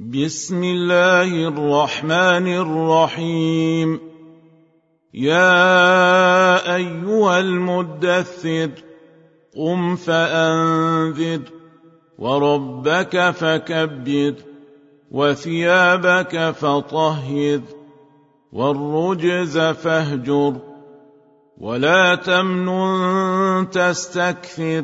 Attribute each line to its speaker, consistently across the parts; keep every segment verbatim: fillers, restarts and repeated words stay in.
Speaker 1: بسم الله الرحمن الرحيم. يا أيها المدثر قم فأنذر وربك فكبر وثيابك فطهر والرجز فاهجر ولا تمنن تستكثر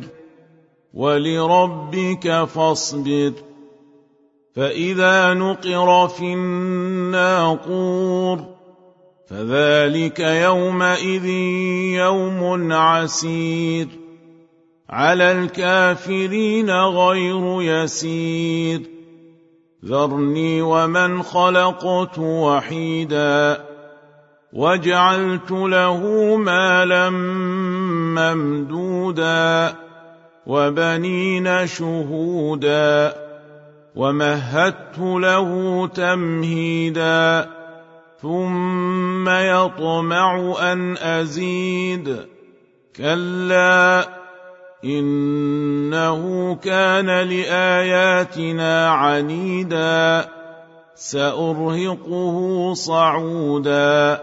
Speaker 1: ولربك فاصبر. فإذا نقر في الناقور فذلك يومئذ يوم عسير على الكافرين غير يسير. ذرني ومن خلقت وحيدا وجعلت له مالا ممدودا وبنين شهودا ومهدت له تمهيدا ثم يطمع أن أزيد. كلا إنه كان لآياتنا عنيدا سأرهقه صعودا.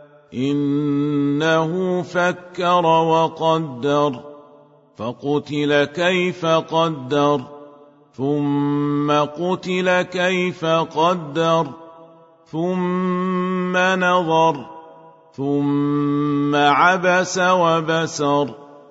Speaker 1: إنه فكر وقدر فقتل كيف قدر ثم قتل كيف قدر ثم نظر ثم عبس وبسر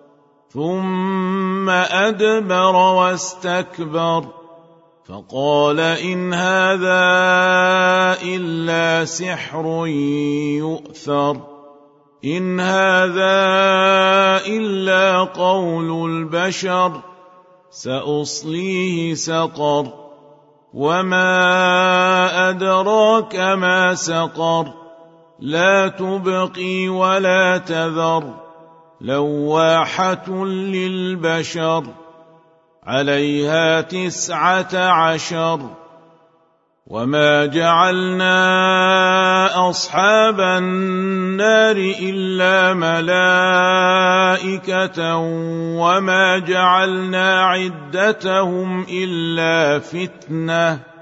Speaker 1: ثم أدبر واستكبر فقال إن هذا إلا سحر يؤثر إن هذا إلا قول البشر سأصليه سقر وما أدراك ما سقر لا تبقي ولا تذر لواحة للبشر عليها تسعة عشر. وما جعلنا أصحاب النار إلا ملائكة وما جعلنا عدتهم إلا فتنة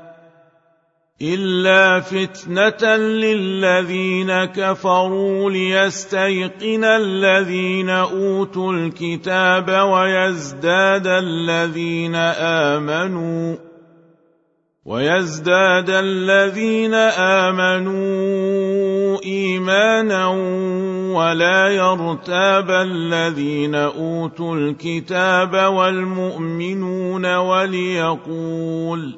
Speaker 1: إلا فتنة للذين كفروا ليستيقن الذين أوتوا الكتاب ويزداد الذين آمنوا ويزداد الذين آمنوا إيمانا ولا يرتاب الذين أوتوا الكتاب والمؤمنون وليقول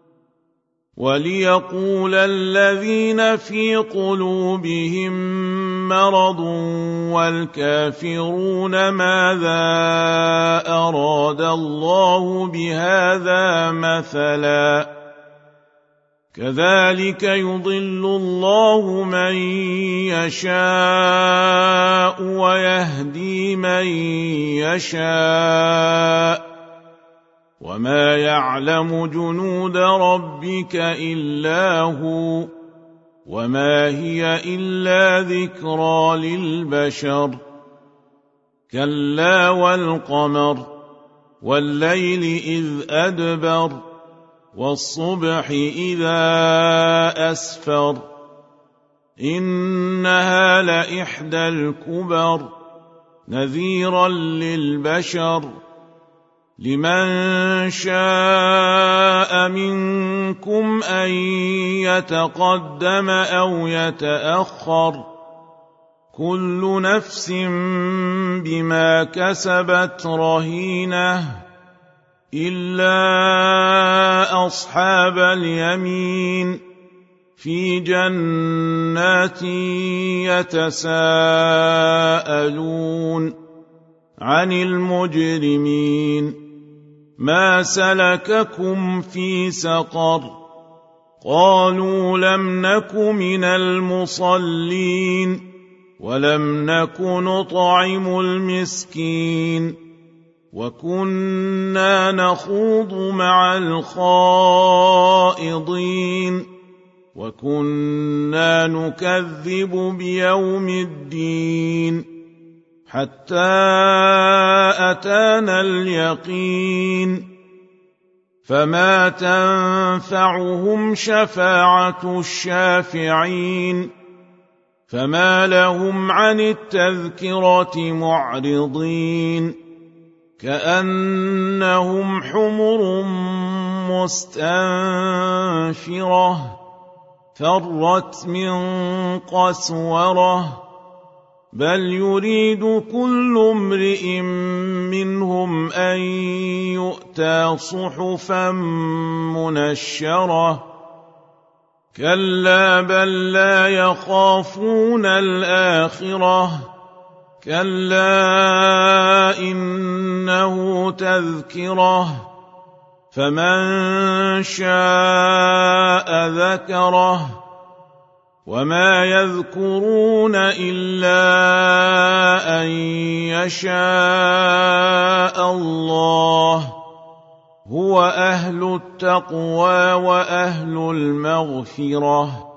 Speaker 1: وليقول الذين في قلوبهم مرض والكافرون ماذا أراد الله بهذا مثلا كذلك يضل الله من يشاء ويهدي من يشاء وما يعلم جنود ربك إلا هو وما هي إلا ذكرى للبشر. كلا والقمر والليل إذ أدبر والصبح إذا أسفر إنها لإحدى الكبر نذيرا للبشر لمن شاء منكم أن يتقدم أو يتأخر كل نفس بما كسبت رهينة إلا أصحاب اليمين في جنات يتساءلون عن المجرمين ما سلككم في سقر قالوا لم نك من المصلين ولم نك نطعم المسكين وكنا نخوض مع الخائضين وكنا نكذب بيوم الدين حتى أتانا اليقين فما تنفعهم شفاعة الشافعين فما لهم عن التذكرة معرضين كأنهم حمر مستنفرة فرت من قسورة بل يريد كل امرئ منهم أن يؤتى صحفا منشرة كلا بل لا يخافون الآخرة كلا إنه تذكرة فمن شاء ذكره وما يذكرون إلا أن يشاء الله هو أهل التقوى وأهل المغفرة